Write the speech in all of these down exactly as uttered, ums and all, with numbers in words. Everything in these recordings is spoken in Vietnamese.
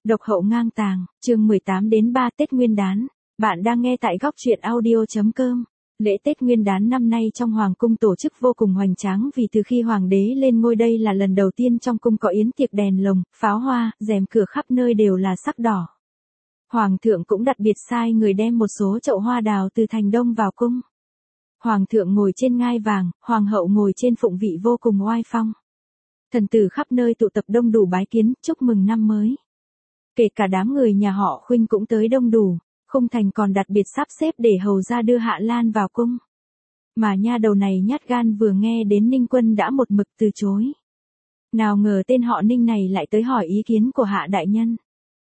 Độc hậu ngang tàng, chương mười tám đến ba Tết Nguyên đán. Bạn đang nghe tại góc truyện audio.com. Lễ Tết Nguyên đán năm nay trong Hoàng cung tổ chức vô cùng hoành tráng vì từ khi Hoàng đế lên ngôi đây là lần đầu tiên trong cung có yến tiệc đèn lồng, pháo hoa, rèm cửa khắp nơi đều là sắc đỏ. Hoàng thượng cũng đặc biệt sai người đem một số chậu hoa đào từ thành Đông vào cung. Hoàng thượng ngồi trên ngai vàng, Hoàng hậu ngồi trên phụng vị vô cùng oai phong. Thần tử khắp nơi tụ tập đông đủ bái kiến, chúc mừng năm mới. Kể cả đám người nhà họ Khuynh cũng tới đông đủ, Khung Thành còn đặc biệt sắp xếp để hầu ra đưa Hạ Lan vào cung. Mà nha đầu này nhát gan vừa nghe đến Ninh Quân đã một mực từ chối. Nào ngờ tên họ Ninh này lại tới hỏi ý kiến của Hạ đại nhân.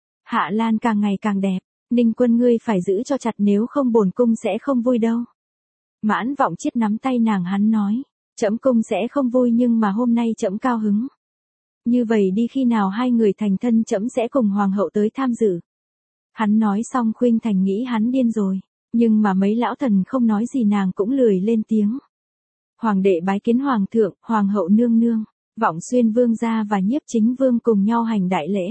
Hạ Lan càng ngày càng đẹp, Ninh Quân ngươi phải giữ cho chặt nếu không bổn cung sẽ không vui đâu. Mãn Vọng Chiết nắm tay nàng hắn nói, trẫm cung sẽ không vui nhưng mà hôm nay trẫm cao hứng. Như vậy đi khi nào hai người thành thân trẫm sẽ cùng hoàng hậu tới tham dự. Hắn nói xong Khuynh Thành nghĩ hắn điên rồi, nhưng mà mấy lão thần không nói gì nàng cũng lười lên tiếng. Hoàng đệ bái kiến hoàng thượng, hoàng hậu nương nương, Vọng Xuyên vương gia và Nhiếp Chính vương cùng nhau hành đại lễ.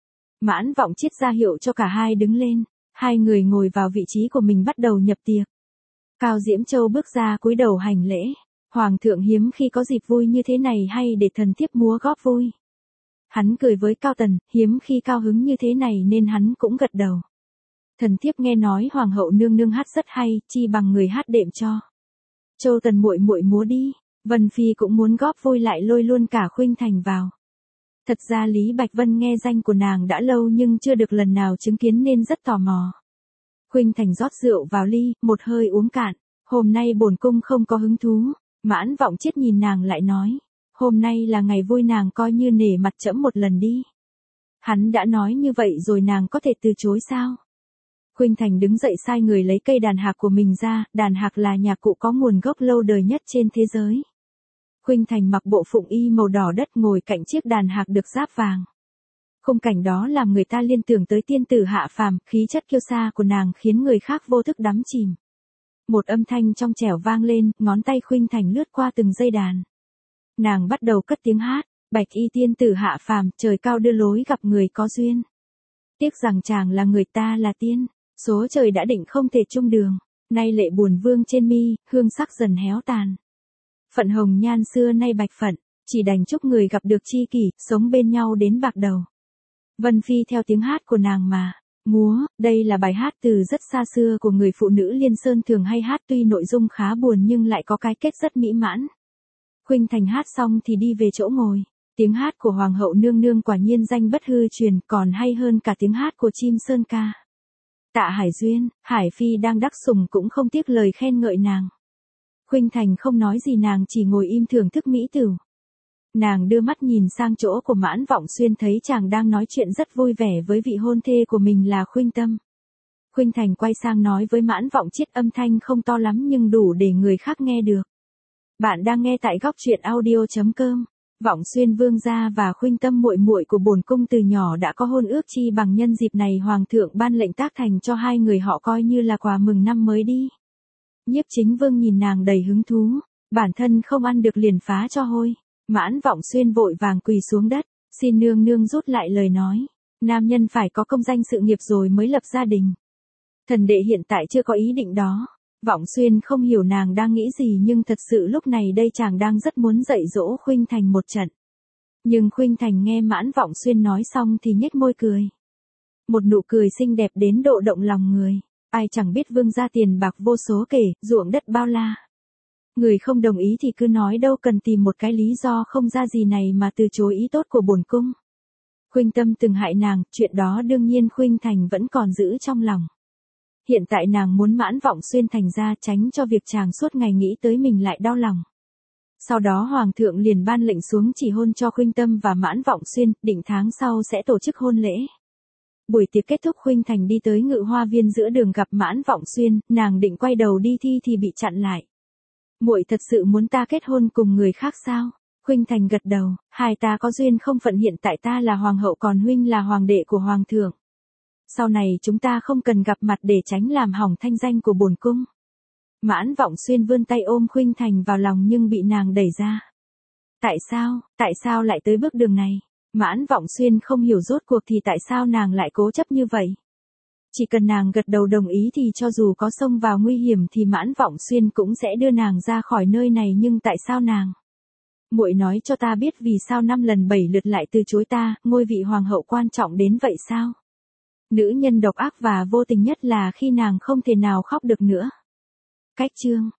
Mãn Vọng Chiết ra hiệu cho cả hai đứng lên, hai người ngồi vào vị trí của mình bắt đầu nhập tiệc. Cao Diễm Châu bước ra cúi đầu hành lễ. Hoàng thượng hiếm khi có dịp vui như thế này hay để thần thiếp múa góp vui. Hắn cười với Cao Tần, hiếm khi cao hứng như thế này nên hắn cũng gật đầu. Thần thiếp nghe nói hoàng hậu nương nương hát rất hay, chi bằng người hát đệm cho. Châu Tần muội muội múa đi, Vân Phi cũng muốn góp vui lại lôi luôn cả Khuynh Thành vào. Thật ra Lý Bạch Vân nghe danh của nàng đã lâu nhưng chưa được lần nào chứng kiến nên rất tò mò. Khuynh Thành rót rượu vào ly, một hơi uống cạn, hôm nay bổn cung không có hứng thú. Mãn Vọng Chiết nhìn nàng lại nói, hôm nay là ngày vui nàng coi như nể mặt trẫm một lần đi. Hắn đã nói như vậy rồi nàng có thể từ chối sao? Khuynh Thành đứng dậy sai người lấy cây đàn hạc của mình ra, đàn hạc là nhạc cụ có nguồn gốc lâu đời nhất trên thế giới. Khuynh Thành mặc bộ phụng y màu đỏ đất ngồi cạnh chiếc đàn hạc được giáp vàng. Khung cảnh đó làm người ta liên tưởng tới tiên tử hạ phàm, khí chất kiêu sa của nàng khiến người khác vô thức đắm chìm. Một âm thanh trong trẻo vang lên, ngón tay Khuynh Thành lướt qua từng dây đàn. Nàng bắt đầu cất tiếng hát, bạch y tiên tử hạ phàm, trời cao đưa lối gặp người có duyên. Tiếc rằng chàng là người ta là tiên, số trời đã định không thể chung đường, nay lệ buồn vương trên mi, hương sắc dần héo tàn. Phận hồng nhan xưa nay bạch phận, chỉ đành chúc người gặp được tri kỷ, sống bên nhau đến bạc đầu. Vân Phi theo tiếng hát của nàng mà múa, đây là bài hát từ rất xa xưa của người phụ nữ Liên Sơn thường hay hát tuy nội dung khá buồn nhưng lại có cái kết rất mỹ mãn. Khuynh Thành hát xong thì đi về chỗ ngồi, tiếng hát của Hoàng hậu nương nương quả nhiên danh bất hư truyền còn hay hơn cả tiếng hát của chim sơn ca. Tạ Hải Duyên, Hải Phi đang đắc sủng cũng không tiếc lời khen ngợi nàng. Khuynh Thành không nói gì nàng chỉ ngồi im thưởng thức mỹ tửu. Nàng đưa mắt nhìn sang chỗ của Mãn Vọng Xuyên thấy chàng đang nói chuyện rất vui vẻ với vị hôn thê của mình là Khuynh Tâm. Khuynh Thành quay sang nói với Mãn Vọng Chiết âm thanh không to lắm nhưng đủ để người khác nghe được. Bạn đang nghe tại góc truyện audio.com. Vọng Xuyên vương gia và Khuynh Tâm muội muội của bổn cung từ nhỏ đã có hôn ước chi bằng nhân dịp này hoàng thượng ban lệnh tác thành cho hai người họ coi như là quà mừng năm mới đi. Nhiếp Chính vương nhìn nàng đầy hứng thú, bản thân không ăn được liền phá cho hôi. Mãn Vọng Xuyên vội vàng quỳ xuống đất, xin nương nương rút lại lời nói, nam nhân phải có công danh sự nghiệp rồi mới lập gia đình. Thần đệ hiện tại chưa có ý định đó. Vọng Xuyên không hiểu nàng đang nghĩ gì nhưng thật sự lúc này đây chàng đang rất muốn dạy dỗ Khuynh Thành một trận. Nhưng Khuynh Thành nghe Mãn Vọng Xuyên nói xong thì nhếch môi cười. Một nụ cười xinh đẹp đến độ động lòng người, ai chẳng biết vương gia tiền bạc vô số kể, ruộng đất bao la. Người không đồng ý thì cứ nói đâu cần tìm một cái lý do không ra gì này mà từ chối ý tốt của bổn cung. Khuynh Tâm từng hại nàng, chuyện đó đương nhiên Khuynh Thành vẫn còn giữ trong lòng. Hiện tại nàng muốn Mãn Vọng Xuyên thành ra tránh cho việc chàng suốt ngày nghĩ tới mình lại đau lòng. Sau đó Hoàng thượng liền ban lệnh xuống chỉ hôn cho Khuynh Tâm và Mãn Vọng Xuyên, định tháng sau sẽ tổ chức hôn lễ. Buổi tiệc kết thúc Khuynh Thành đi tới Ngự Hoa Viên giữa đường gặp Mãn Vọng Xuyên, nàng định quay đầu đi thi thì bị chặn lại. Muội thật sự muốn ta kết hôn cùng người khác sao? Khuynh Thành gật đầu, hai ta có duyên không phận hiện tại ta là hoàng hậu còn huynh là hoàng đệ của hoàng thượng. Sau này chúng ta không cần gặp mặt để tránh làm hỏng thanh danh của bổn cung. Mãn Vọng Xuyên vươn tay ôm Khuynh Thành vào lòng nhưng bị nàng đẩy ra. Tại sao, tại sao lại tới bước đường này? Mãn Vọng Xuyên không hiểu rốt cuộc thì tại sao nàng lại cố chấp như vậy. Chỉ cần nàng gật đầu đồng ý thì cho dù có xông vào nguy hiểm thì Mãn Vọng Xuyên cũng sẽ đưa nàng ra khỏi nơi này, nhưng tại sao nàng? Muội nói cho ta biết vì sao năm lần bảy lượt lại từ chối ta, ngôi vị hoàng hậu quan trọng đến vậy sao? Nữ nhân độc ác và vô tình nhất là khi nàng không thể nào khóc được nữa. Cách chương